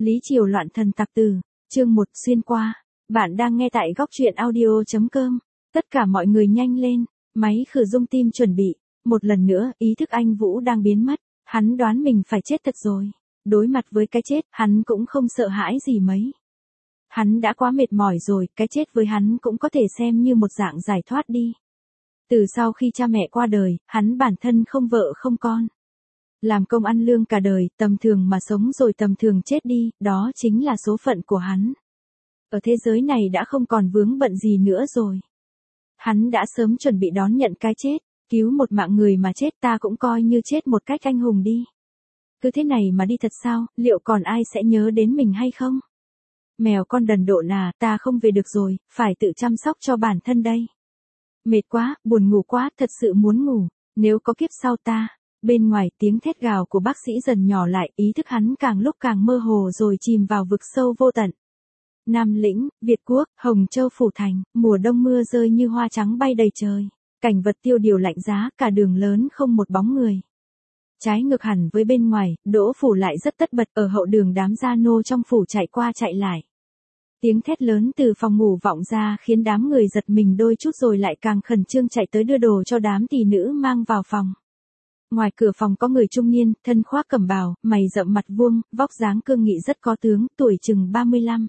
Lý Triều loạn thần tặc tử, chương 1 xuyên qua. Bạn đang nghe tại góc truyện audio.com. Tất cả mọi người nhanh lên, máy khử rung tim chuẩn bị. Một lần nữa, ý thức anh Vũ đang biến mất. Hắn đoán mình phải chết thật rồi. Đối mặt với cái chết, hắn cũng không sợ hãi gì mấy. Hắn đã quá mệt mỏi rồi, cái chết với hắn cũng có thể xem như một dạng giải thoát đi. Từ sau khi cha mẹ qua đời, hắn bản thân không vợ không con. Làm công ăn lương cả đời, tầm thường mà sống rồi tầm thường chết đi, đó chính là số phận của hắn. Ở thế giới này đã không còn vướng bận gì nữa rồi. Hắn đã sớm chuẩn bị đón nhận cái chết, cứu một mạng người mà chết ta cũng coi như chết một cách anh hùng đi. Cứ thế này mà đi thật sao, liệu còn ai sẽ nhớ đến mình hay không? Mèo con đần độn à, ta không về được rồi, phải tự chăm sóc cho bản thân đây. Mệt quá, buồn ngủ quá, thật sự muốn ngủ, nếu có kiếp sau ta. Bên ngoài tiếng thét gào của bác sĩ dần nhỏ lại, ý thức hắn càng lúc càng mơ hồ rồi chìm vào vực sâu vô tận. Nam Lĩnh, Việt Quốc, Hồng Châu Phủ Thành, mùa đông mưa rơi như hoa trắng bay đầy trời. Cảnh vật tiêu điều lạnh giá, cả đường lớn không một bóng người. Trái ngược hẳn với bên ngoài, Đỗ Phủ lại rất tất bật, ở hậu đường đám gia nô trong phủ chạy qua chạy lại. Tiếng thét lớn từ phòng ngủ vọng ra khiến đám người giật mình đôi chút rồi lại càng khẩn trương chạy tới đưa đồ cho đám tỷ nữ mang vào phòng. Ngoài cửa phòng có người trung niên, thân khoác cẩm bào, mày rậm mặt vuông, vóc dáng cương nghị rất có tướng, tuổi chừng 35.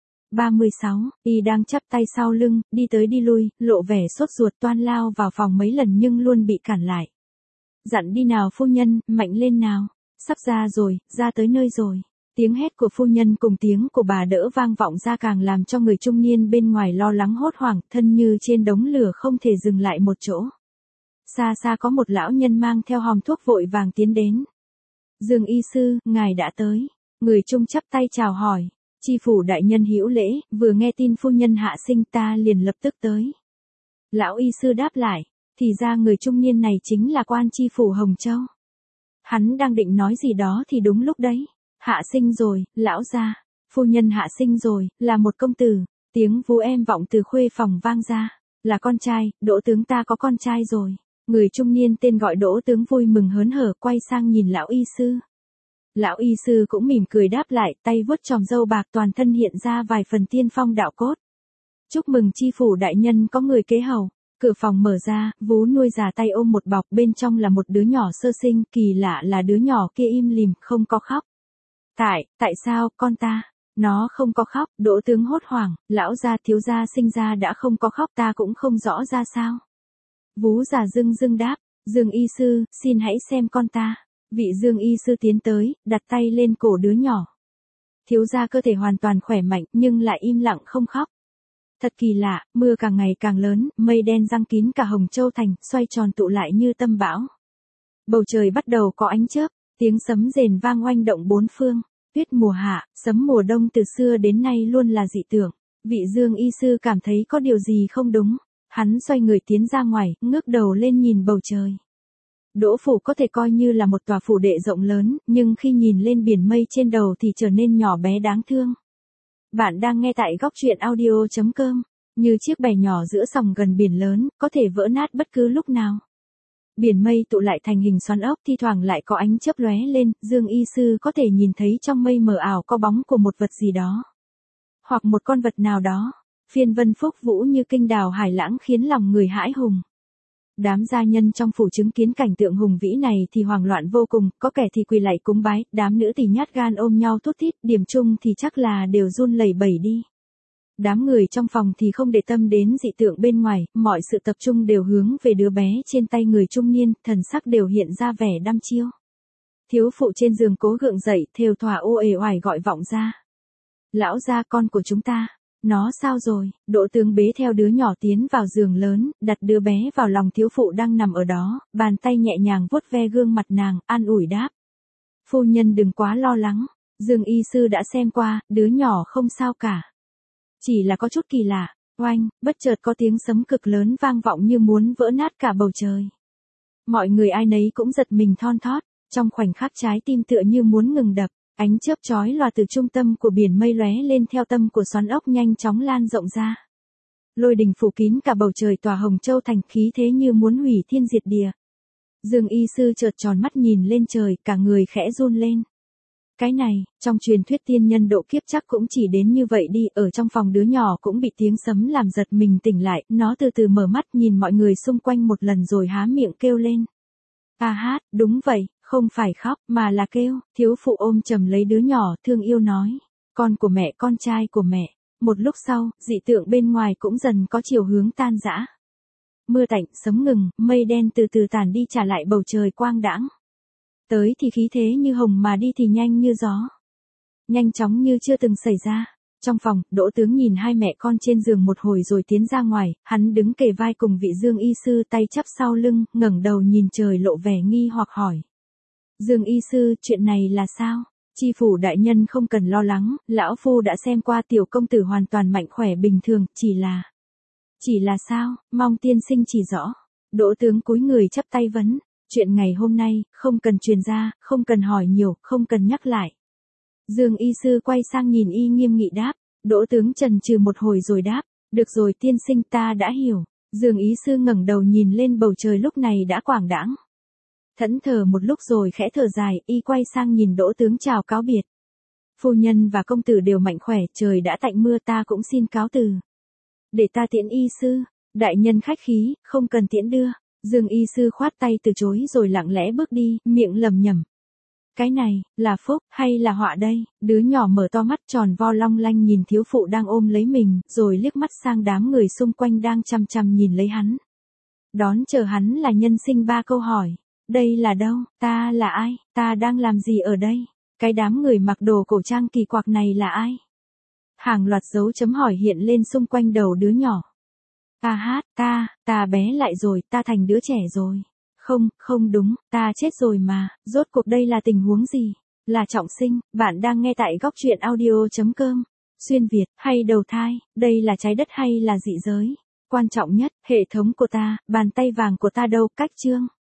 36, y đang chắp tay sau lưng, đi tới đi lui, lộ vẻ sốt ruột toan lao vào phòng mấy lần nhưng luôn bị cản lại. Dặn đi nào phu nhân, mạnh lên nào, sắp ra rồi, ra tới nơi rồi. Tiếng hét của phu nhân cùng tiếng của bà đỡ vang vọng ra càng làm cho người trung niên bên ngoài lo lắng hốt hoảng, thân như trên đống lửa không thể dừng lại một chỗ. Xa xa có một lão nhân mang theo hòm thuốc vội vàng tiến đến. Dương y sư, ngài đã tới. Người trung chắp tay chào hỏi. Chi phủ đại nhân hữu lễ, vừa nghe tin phu nhân hạ sinh ta liền lập tức tới. Lão y sư đáp lại, thì ra người trung niên này chính là quan chi phủ Hồng Châu. Hắn đang định nói gì đó thì đúng lúc đấy. Hạ sinh rồi, lão gia. Phu nhân hạ sinh rồi, là một công tử. Tiếng vú em vọng từ khuê phòng vang ra. Là con trai, Đỗ tướng ta có con trai rồi. Người trung niên tên gọi Đỗ tướng vui mừng hớn hở quay sang nhìn lão y sư. Lão y sư cũng mỉm cười đáp lại, tay vuốt chòm râu bạc toàn thân hiện ra vài phần tiên phong đạo cốt. Chúc mừng chi phủ đại nhân có người kế hầu. Cửa phòng mở ra, vú nuôi già tay ôm một bọc, bên trong là một đứa nhỏ sơ sinh, kỳ lạ là đứa nhỏ kia im lìm, không có khóc. Tại sao, con ta? Nó không có khóc, Đỗ tướng hốt hoảng, lão gia thiếu gia sinh ra đã không có khóc ta cũng không rõ ra sao. Vú già dưng dưng đáp, Dương y sư, xin hãy xem con ta. Vị Dương y sư tiến tới, đặt tay lên cổ đứa nhỏ. Thiếu gia cơ thể hoàn toàn khỏe mạnh nhưng lại im lặng không khóc. Thật kỳ lạ, mưa càng ngày càng lớn, mây đen giăng kín cả Hồng Châu thành, xoay tròn tụ lại như tâm bão. Bầu trời bắt đầu có ánh chớp, tiếng sấm rền vang oanh động bốn phương. Tuyết mùa hạ, sấm mùa đông từ xưa đến nay luôn là dị tượng. Vị Dương y sư cảm thấy có điều gì không đúng. Hắn xoay người tiến ra ngoài, ngước đầu lên nhìn bầu trời. Đỗ phủ có thể coi như là một tòa phủ đệ rộng lớn, nhưng khi nhìn lên biển mây trên đầu thì trở nên nhỏ bé đáng thương. Bạn đang nghe tại góc truyện audio.com, như chiếc bè nhỏ giữa sòng gần biển lớn, có thể vỡ nát bất cứ lúc nào. Biển mây tụ lại thành hình xoắn ốc, thi thoảng lại có ánh chớp lóe lên, Dương y sư có thể nhìn thấy trong mây mờ ảo có bóng của một vật gì đó. Hoặc một con vật nào đó. Phiên vân phúc vũ như kinh đào hải lãng khiến lòng người hãi hùng. Đám gia nhân trong phủ chứng kiến cảnh tượng hùng vĩ này thì hoảng loạn vô cùng, có kẻ thì quỳ lạy cúng bái, đám nữ thì nhát gan ôm nhau thút thít, điểm chung thì chắc là đều run lẩy bẩy đi. Đám người trong phòng thì không để tâm đến dị tượng bên ngoài, mọi sự tập trung đều hướng về đứa bé trên tay người trung niên, thần sắc đều hiện ra vẻ đăm chiêu. Thiếu phụ trên giường cố gượng dậy, thều thỏa ô ề oải gọi vọng ra. Lão gia, con của chúng ta. Nó sao rồi? Đỗ tướng bế theo đứa nhỏ tiến vào giường lớn, đặt đứa bé vào lòng thiếu phụ đang nằm ở đó, bàn tay nhẹ nhàng vuốt ve gương mặt nàng, an ủi đáp. Phu nhân đừng quá lo lắng, Dương y sư đã xem qua, đứa nhỏ không sao cả. Chỉ là có chút kỳ lạ, oanh, bất chợt có tiếng sấm cực lớn vang vọng như muốn vỡ nát cả bầu trời. Mọi người ai nấy cũng giật mình thon thót, trong khoảnh khắc trái tim tựa như muốn ngừng đập. Ánh chớp chói lòa từ trung tâm của biển mây lóe lên theo tâm của xoắn ốc nhanh chóng lan rộng ra. Lôi đình phủ kín cả bầu trời tòa Hồng Châu thành, khí thế như muốn hủy thiên diệt địa. Dương y sư chợt tròn mắt nhìn lên trời, cả người khẽ run lên. Cái này, trong truyền thuyết tiên nhân độ kiếp chắc cũng chỉ đến như vậy đi, ở trong phòng đứa nhỏ cũng bị tiếng sấm làm giật mình tỉnh lại, nó từ từ mở mắt nhìn mọi người xung quanh một lần rồi há miệng kêu lên. A hát, đúng vậy, không phải khóc, mà là kêu, thiếu phụ ôm chầm lấy đứa nhỏ, thương yêu nói. Con của mẹ, con trai của mẹ. Một lúc sau, dị tượng bên ngoài cũng dần có chiều hướng tan rã. Mưa tạnh, sấm ngừng, mây đen từ từ tản đi trả lại bầu trời quang đãng. Tới thì khí thế như hồng mà đi thì nhanh như gió. Nhanh chóng như chưa từng xảy ra. Trong phòng, Đỗ Tướng nhìn hai mẹ con trên giường một hồi rồi tiến ra ngoài, hắn đứng kề vai cùng vị Dương y sư tay chắp sau lưng, ngẩng đầu nhìn trời lộ vẻ nghi hoặc hỏi. Dương y sư, chuyện này là sao? Chi phủ đại nhân không cần lo lắng, lão phu đã xem qua tiểu công tử hoàn toàn mạnh khỏe bình thường, Chỉ là sao, mong tiên sinh chỉ rõ. Đỗ Tướng cúi người chắp tay vấn. Chuyện ngày hôm nay, không cần truyền ra, không cần hỏi nhiều, không cần nhắc lại. Dương y sư quay sang nhìn y nghiêm nghị đáp. Đỗ Tướng chần chừ một hồi rồi đáp. Được rồi tiên sinh, ta đã hiểu. Dương y sư ngẩng đầu nhìn lên bầu trời lúc này đã quảng đãng. Thẫn thờ một lúc rồi khẽ thở dài, y quay sang nhìn Đỗ Tướng chào cáo biệt. Phu nhân và công tử đều mạnh khỏe, trời đã tạnh mưa, ta cũng xin cáo từ. Để ta tiễn y sư. Đại nhân khách khí, không cần tiễn đưa. Dương y sư khoát tay từ chối rồi lặng lẽ bước đi, miệng lẩm nhẩm. Cái này, là phúc, hay là họa đây? Đứa nhỏ mở to mắt tròn vo long lanh nhìn thiếu phụ đang ôm lấy mình, rồi liếc mắt sang đám người xung quanh đang chăm chăm nhìn lấy hắn. Đón chờ hắn là nhân sinh ba câu hỏi. Đây là đâu? Ta là ai? Ta đang làm gì ở đây? Cái đám người mặc đồ cổ trang kỳ quặc này là ai? Hàng loạt dấu chấm hỏi hiện lên xung quanh đầu đứa nhỏ. A hát, ta bé lại rồi, ta thành đứa trẻ rồi. Không đúng, ta chết rồi mà, rốt cuộc đây là tình huống gì? Là trọng sinh, bạn đang nghe tại góc truyện audio.com. Xuyên Việt, hay đầu thai, đây là trái đất hay là dị giới? Quan trọng nhất, hệ thống của ta, bàn tay vàng của ta đâu, cách chương.